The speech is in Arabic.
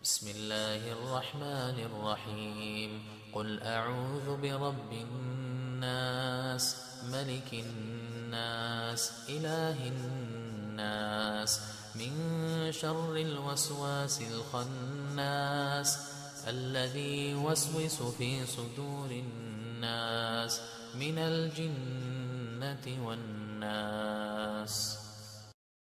بسم الله الرحمن الرحيم قل أعوذ برب الناس ملك الناس إله الناس من شر الوسواس الخناس الذي يوسوس في صدور الناس من الجنة والناس.